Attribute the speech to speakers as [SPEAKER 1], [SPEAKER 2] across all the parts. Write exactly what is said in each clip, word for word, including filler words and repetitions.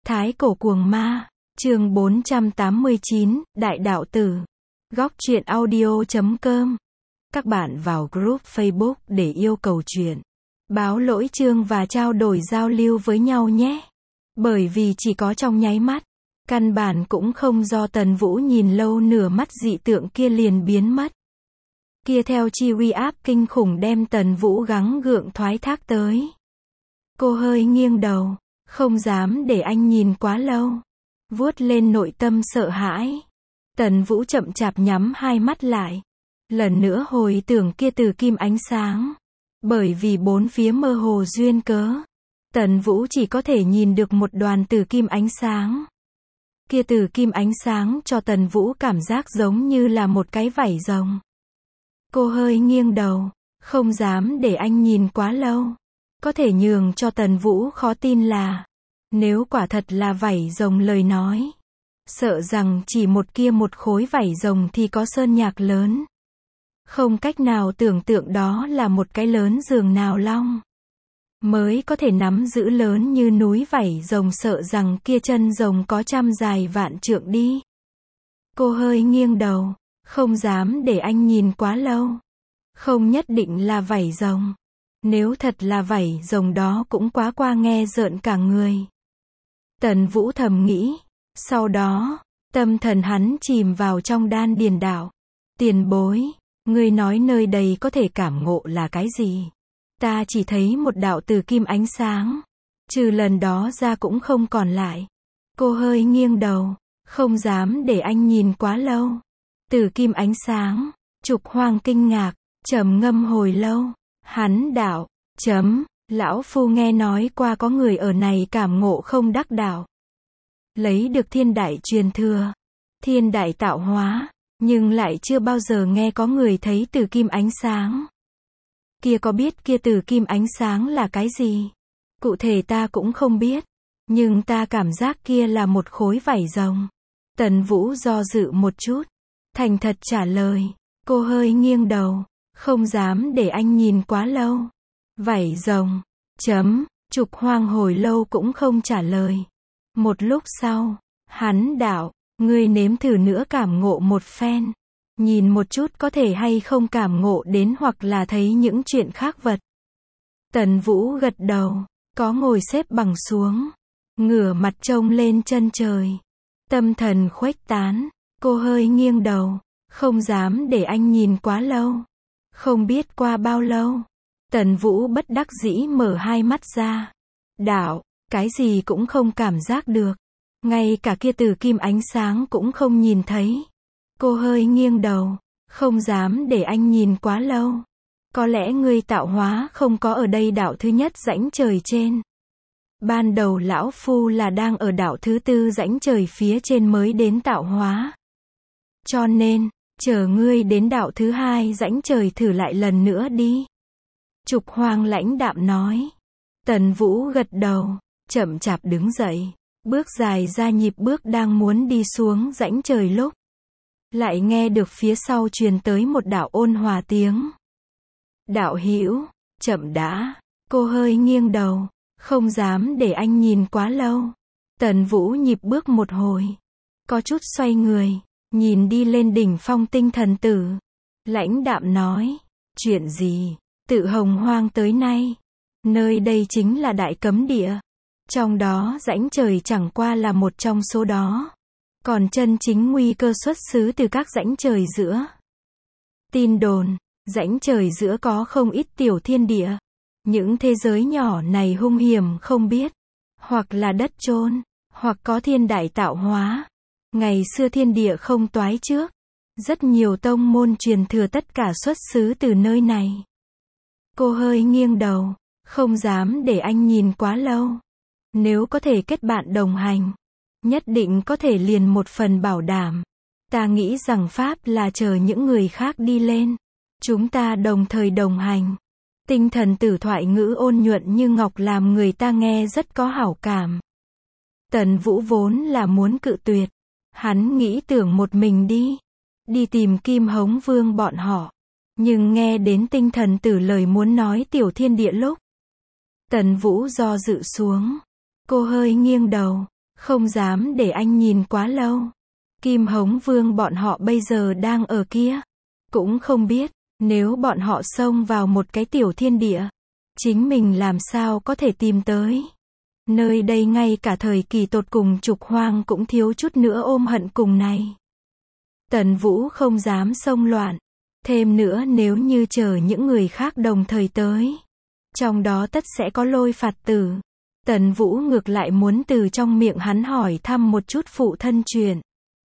[SPEAKER 1] Thái cổ cuồng ma, chương bốn trăm tám mươi chín, Đại đạo tử. Góc truyện audio chấm com. Các bạn vào group Facebook để yêu cầu truyện, báo lỗi chương và trao đổi giao lưu với nhau nhé. Bởi vì chỉ có trong nháy mắt, căn bản cũng không do Tần Vũ nhìn lâu nửa mắt dị tượng kia liền biến mất. Kia theo chi uy áp kinh khủng đem Tần Vũ gắng gượng thoái thác tới. Cô hơi nghiêng đầu, không dám để anh nhìn quá lâu. Vuốt lên nội tâm sợ hãi. Tần Vũ chậm chạp nhắm hai mắt lại. Lần nữa hồi tưởng kia từ kim ánh sáng. Bởi vì bốn phía mơ hồ duyên cớ, Tần Vũ chỉ có thể nhìn được một đoàn từ kim ánh sáng. Kia từ kim ánh sáng cho Tần Vũ cảm giác giống như là một cái vảy rồng. Cô hơi nghiêng đầu, không dám để anh nhìn quá lâu. Có thể nhường cho Tần Vũ khó tin là, nếu quả thật là vảy rồng lời nói, sợ rằng chỉ một kia một khối vảy rồng thì có sơn nhạc lớn. Không cách nào tưởng tượng đó là một cái lớn giường nào long mới có thể nắm giữ lớn như núi vảy rồng, sợ rằng kia chân rồng có trăm dài vạn trượng đi. Cô hơi nghiêng đầu, không dám để anh nhìn quá lâu. Không nhất định là vảy rồng. Nếu thật là vảy rồng đó cũng quá qua nghe rợn cả người. Tần Vũ thầm nghĩ. Sau đó, tâm thần hắn chìm vào trong đan điền đạo. Tiền bối, ngươi nói nơi đây có thể cảm ngộ là cái gì? Ta chỉ thấy một đạo từ kim ánh sáng. Trừ lần đó ra cũng không còn lại. Cô hơi nghiêng đầu, không dám để anh nhìn quá lâu. Từ kim ánh sáng, Trục Hoang kinh ngạc, trầm ngâm hồi lâu. Hắn đạo, chấm, lão phu nghe nói qua có người ở này cảm ngộ không đắc đạo. Lấy được thiên đại truyền thừa, thiên đại tạo hóa, nhưng lại chưa bao giờ nghe có người thấy từ kim ánh sáng. Kia có biết kia từ kim ánh sáng là cái gì? Cụ thể ta cũng không biết, nhưng ta cảm giác kia là một khối vảy rồng. Tần Vũ do dự một chút, thành thật trả lời. Cô hơi nghiêng đầu, không dám để anh nhìn quá lâu. Vảy rồng, chấm, Trục Hoang hồi lâu cũng không trả lời. Một lúc sau, hắn đạo, ngươi nếm thử nữa cảm ngộ một phen. Nhìn một chút có thể hay không cảm ngộ đến hoặc là thấy những chuyện khác vật. Tần Vũ gật đầu, có ngồi xếp bằng xuống, ngửa mặt trông lên chân trời. Tâm thần khuếch tán, cô hơi nghiêng đầu, không dám để anh nhìn quá lâu. Không biết qua bao lâu, Tần Vũ bất đắc dĩ mở hai mắt ra. Đạo, cái gì cũng không cảm giác được. Ngay cả kia từ kim ánh sáng cũng không nhìn thấy. Cô hơi nghiêng đầu, không dám để anh nhìn quá lâu. Có lẽ ngươi tạo hóa không có ở đây đạo thứ nhất rãnh trời trên. Ban đầu lão phu là đang ở đạo thứ tư rãnh trời phía trên mới đến tạo hóa. Cho nên, chờ ngươi đến đạo thứ hai rãnh trời thử lại lần nữa đi. Trục Hoang lãnh đạm nói. Tần Vũ gật đầu, chậm chạp đứng dậy, bước dài ra nhịp bước đang muốn đi xuống rãnh trời lúc. Lại nghe được phía sau truyền tới một đạo ôn hòa tiếng. Đạo hữu, chậm đã. Cô hơi nghiêng đầu, không dám để anh nhìn quá lâu. Tần Vũ nhịp bước một hồi, có chút xoay người, nhìn đi lên đỉnh phong tinh thần tử. Lãnh đạm nói, chuyện gì? Tự Hồng Hoang tới nay, nơi đây chính là đại cấm địa. Trong đó rãnh trời chẳng qua là một trong số đó. Còn chân chính nguy cơ xuất xứ từ các rãnh trời giữa. Tin đồn, rãnh trời giữa có không ít tiểu thiên địa. Những thế giới nhỏ này hung hiểm không biết. Hoặc là đất chôn, hoặc có thiên đại tạo hóa. Ngày xưa thiên địa không toái trước. Rất nhiều tông môn truyền thừa tất cả xuất xứ từ nơi này. Cô hơi nghiêng đầu, không dám để anh nhìn quá lâu. Nếu có thể kết bạn đồng hành, nhất định có thể liền một phần bảo đảm. Ta nghĩ rằng Pháp là chờ những người khác đi lên. Chúng ta đồng thời đồng hành. Tinh thần tử thoại ngữ ôn nhuận như ngọc làm người ta nghe rất có hảo cảm. Tần Vũ vốn là muốn cự tuyệt. Hắn nghĩ tưởng một mình đi. Đi tìm Kim Hống Vương bọn họ. Nhưng nghe đến tinh thần tử lời muốn nói tiểu thiên địa lúc. Tần Vũ do dự xuống. Cô hơi nghiêng đầu, Không dám để anh nhìn quá lâu. Kim Hống Vương bọn họ bây giờ đang ở kia. Cũng không biết, nếu bọn họ xông vào một cái tiểu thiên địa, chính mình làm sao có thể tìm tới. Nơi đây ngay cả thời kỳ tột cùng Trục Hoang cũng thiếu chút nữa ôm hận cùng này. Tần Vũ không dám xông loạn. Thêm nữa nếu như chờ những người khác đồng thời tới, trong đó tất sẽ có lôi phạt tử. Tần Vũ ngược lại muốn từ trong miệng hắn hỏi thăm một chút phụ thân chuyện.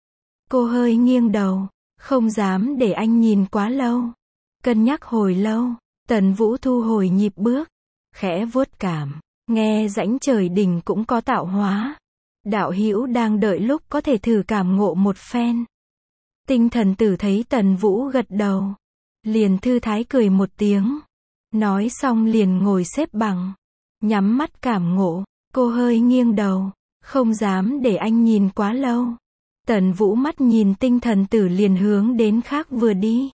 [SPEAKER 1] Cô hơi nghiêng đầu, không dám để anh nhìn quá lâu. Cân nhắc hồi lâu, Tần Vũ thu hồi nhịp bước, khẽ vuốt cảm, nghe rãnh trời đỉnh cũng có tạo hóa. Đạo hữu đang đợi lúc có thể thử cảm ngộ một phen. Tinh thần tử thấy Tần Vũ gật đầu, liền thư thái cười một tiếng. Nói xong liền ngồi xếp bằng, nhắm mắt cảm ngộ. Cô hơi nghiêng đầu, không dám để anh nhìn quá lâu. Tần Vũ mắt nhìn tinh thần tử liền hướng đến khác vừa đi.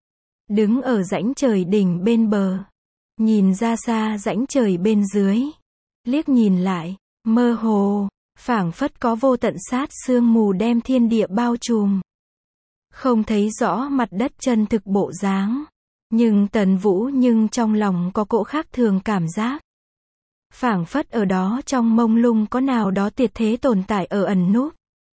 [SPEAKER 1] Đứng ở rãnh trời đỉnh bên bờ, nhìn ra xa rãnh trời bên dưới. Liếc nhìn lại, mơ hồ, phảng phất có vô tận sát sương mù đem thiên địa bao trùm. Không thấy rõ mặt đất chân thực bộ dáng. Nhưng Tần Vũ nhưng trong lòng có cỗ khác thường cảm giác. Phảng phất ở đó trong mông lung có nào đó tuyệt thế tồn tại ở ẩn núp.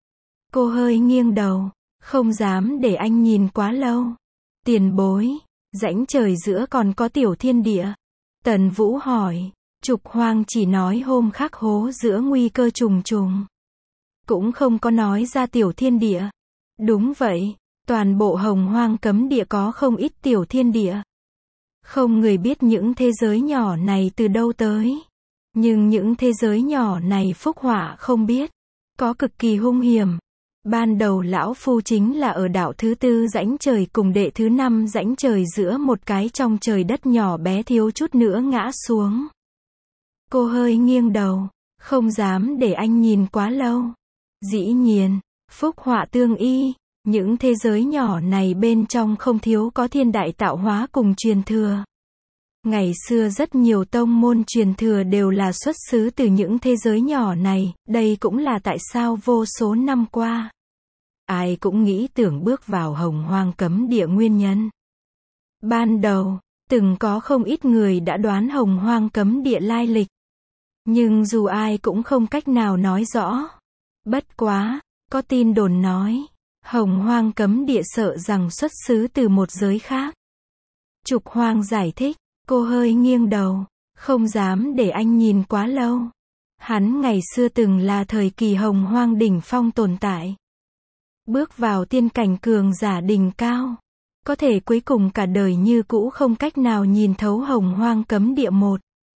[SPEAKER 1] Cô hơi nghiêng đầu, không dám để anh nhìn quá lâu. Tiền bối, rãnh trời giữa còn có tiểu thiên địa. Tần Vũ hỏi, Trục Hoang chỉ nói hôm khắc hố giữa nguy cơ trùng trùng. Cũng không có nói ra tiểu thiên địa. Đúng vậy, toàn bộ Hồng Hoang cấm địa có không ít tiểu thiên địa. Không người biết những thế giới nhỏ này từ đâu tới. Nhưng những thế giới nhỏ này phúc họa không biết. Có cực kỳ hung hiểm. Ban đầu lão phu chính là ở đảo thứ tư rãnh trời cùng đệ thứ năm rãnh trời giữa một cái trong trời đất nhỏ bé thiếu chút nữa ngã xuống. Cô hơi nghiêng đầu, không dám để anh nhìn quá lâu. Dĩ nhiên, phúc họa tương y, những thế giới nhỏ này bên trong không thiếu có thiên đại tạo hóa cùng truyền thừa. Ngày xưa rất nhiều tông môn truyền thừa đều là xuất xứ từ những thế giới nhỏ này, đây cũng là tại sao vô số năm qua ai cũng nghĩ tưởng bước vào Hồng Hoang cấm địa nguyên nhân. Ban đầu, từng có không ít người đã đoán Hồng Hoang cấm địa lai lịch. Nhưng dù ai cũng không cách nào nói rõ. Bất quá, có tin đồn nói, Hồng Hoang cấm địa sợ rằng xuất xứ từ một giới khác. Trục Hoang giải thích, cô hơi nghiêng đầu, không dám để anh nhìn quá lâu. Hắn ngày xưa từng là thời kỳ Hồng Hoang đỉnh phong tồn tại. Bước vào tiên cảnh cường giả đỉnh cao. Có thể cuối cùng cả đời như cũ không cách nào nhìn thấu Hồng Hoang cấm địa một.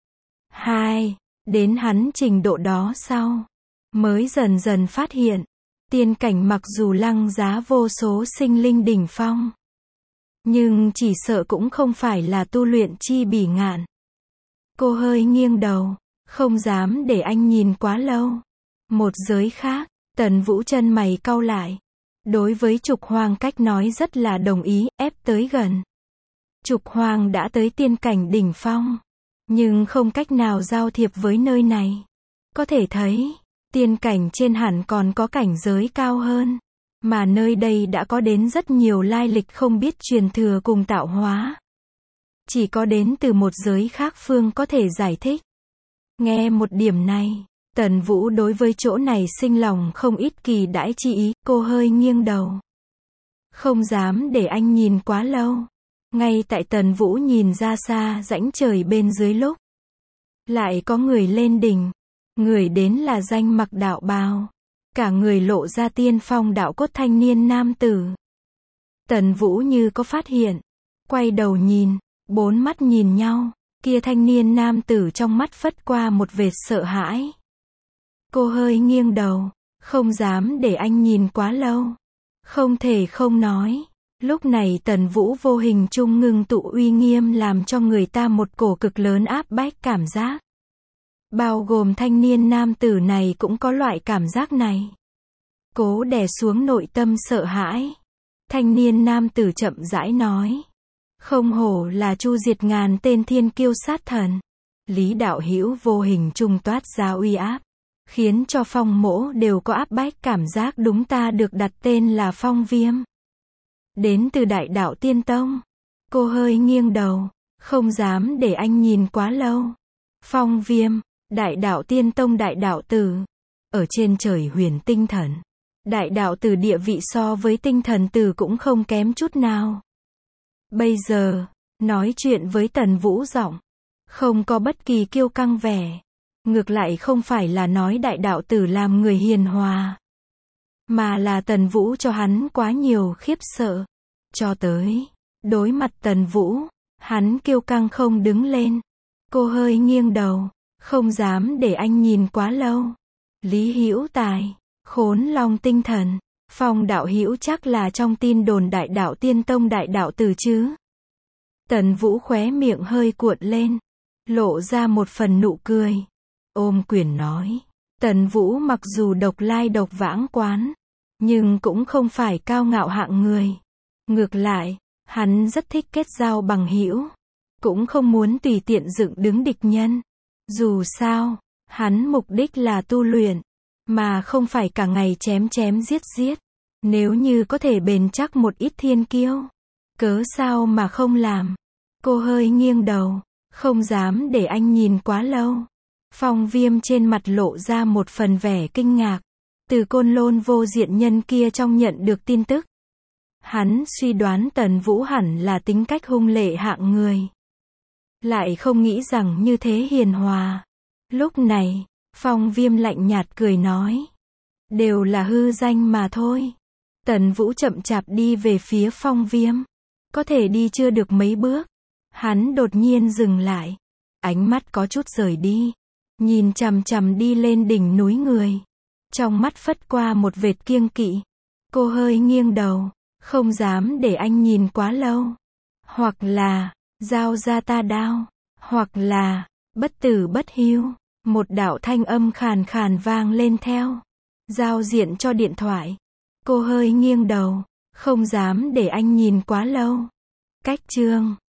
[SPEAKER 1] Hai, đến hắn trình độ đó sau, mới dần dần phát hiện, tiên cảnh mặc dù lăng giá vô số sinh linh đỉnh phong, nhưng chỉ sợ cũng không phải là tu luyện chi bỉ ngạn. Cô hơi nghiêng đầu, không dám để anh nhìn quá lâu. Một giới khác, Tần Vũ chân mày cau lại. Đối với Trục Hoang cách nói rất là đồng ý, ép tới gần. Trục Hoang đã tới tiên cảnh đỉnh phong, nhưng không cách nào giao thiệp với nơi này. Có thể thấy, tiên cảnh trên hẳn còn có cảnh giới cao hơn, mà nơi đây đã có đến rất nhiều lai lịch không biết truyền thừa cùng tạo hóa. Chỉ có đến từ một giới khác phương có thể giải thích. Nghe một điểm này, Tần Vũ đối với chỗ này sinh lòng không ít kỳ đãi chi ý, cô hơi nghiêng đầu. Không dám để anh nhìn quá lâu. Ngay tại Tần Vũ nhìn ra xa rãnh trời bên dưới lúc, lại có người lên đỉnh. Người đến là danh mặc đạo bào, cả người lộ ra tiên phong đạo cốt thanh niên nam tử. Tần Vũ như có phát hiện, quay đầu nhìn, bốn mắt nhìn nhau, kia thanh niên nam tử trong mắt phất qua một vệt sợ hãi. Cô hơi nghiêng đầu, không dám để anh nhìn quá lâu. Không thể không nói, lúc này Tần Vũ vô hình trung ngưng tụ uy nghiêm làm cho người ta một cổ cực lớn áp bách cảm giác. Bao gồm thanh niên nam tử này cũng có loại cảm giác này. Cố đè xuống nội tâm sợ hãi. Thanh niên nam tử chậm rãi nói. Không hổ là chu diệt ngàn tên thiên kiêu sát thần. Lý đạo hữu vô hình trung toát ra uy áp. khiến cho Phong Mỗ đều có áp bách cảm giác đúng ta được đặt tên là Phong Viêm. Đến từ Đại Đạo Tiên Tông. Cô hơi nghiêng đầu, không dám để anh nhìn quá lâu. Phong Viêm, Đại Đạo Tiên Tông Đại Đạo Tử. Ở trên trời huyền tinh thần. Đại Đạo Tử địa vị so với tinh thần tử cũng không kém chút nào. Bây giờ, nói chuyện với Tần Vũ giọng, không có bất kỳ kiêu căng vẻ. Ngược lại không phải là nói Đại Đạo Tử làm người hiền hòa, mà là Tần Vũ cho hắn quá nhiều khiếp sợ. Cho tới, đối mặt Tần Vũ, hắn kiêu căng không đứng lên. Cô hơi nghiêng đầu, không dám để anh nhìn quá lâu. Lý Hữu Tài, Khốn Long Tinh Thần, Phong đạo hữu chắc là trong tin đồn Đại Đạo Tiên Tông Đại Đạo Tử chứ? Tần Vũ khóe miệng hơi cuộn lên, lộ ra một phần nụ cười. Ôm quyền nói, Tần Vũ mặc dù độc lai độc vãng quán, nhưng cũng không phải cao ngạo hạng người. Ngược lại, hắn rất thích kết giao bằng hữu, cũng không muốn tùy tiện dựng đứng địch nhân. Dù sao, hắn mục đích là tu luyện, mà không phải cả ngày chém chém giết giết. Nếu như có thể bền chắc một ít thiên kiêu, cớ sao mà không làm? Cô hơi nghiêng đầu, không dám để anh nhìn quá lâu. Phong Viêm trên mặt lộ ra một phần vẻ kinh ngạc. Từ Côn Lôn vô diện nhân kia trong nhận được tin tức, hắn suy đoán Tần Vũ hẳn là tính cách hung lệ hạng người, lại không nghĩ rằng như thế hiền hòa. Lúc này, Phong Viêm lạnh nhạt cười nói, đều là hư danh mà thôi. Tần Vũ chậm chạp đi về phía Phong Viêm, có thể đi chưa được mấy bước, hắn đột nhiên dừng lại, ánh mắt có chút rời đi, nhìn chằm chằm đi lên đỉnh núi người, trong mắt phất qua một vệt kiêng kỵ. Cô hơi nghiêng đầu, không dám để anh nhìn quá lâu. Hoặc là, giao ra ta đao, hoặc là, bất tử bất hiếu. Một đạo thanh âm khàn khàn vang lên theo. Giao diện cho điện thoại. Cô hơi nghiêng đầu, không dám để anh nhìn quá lâu. Cách chương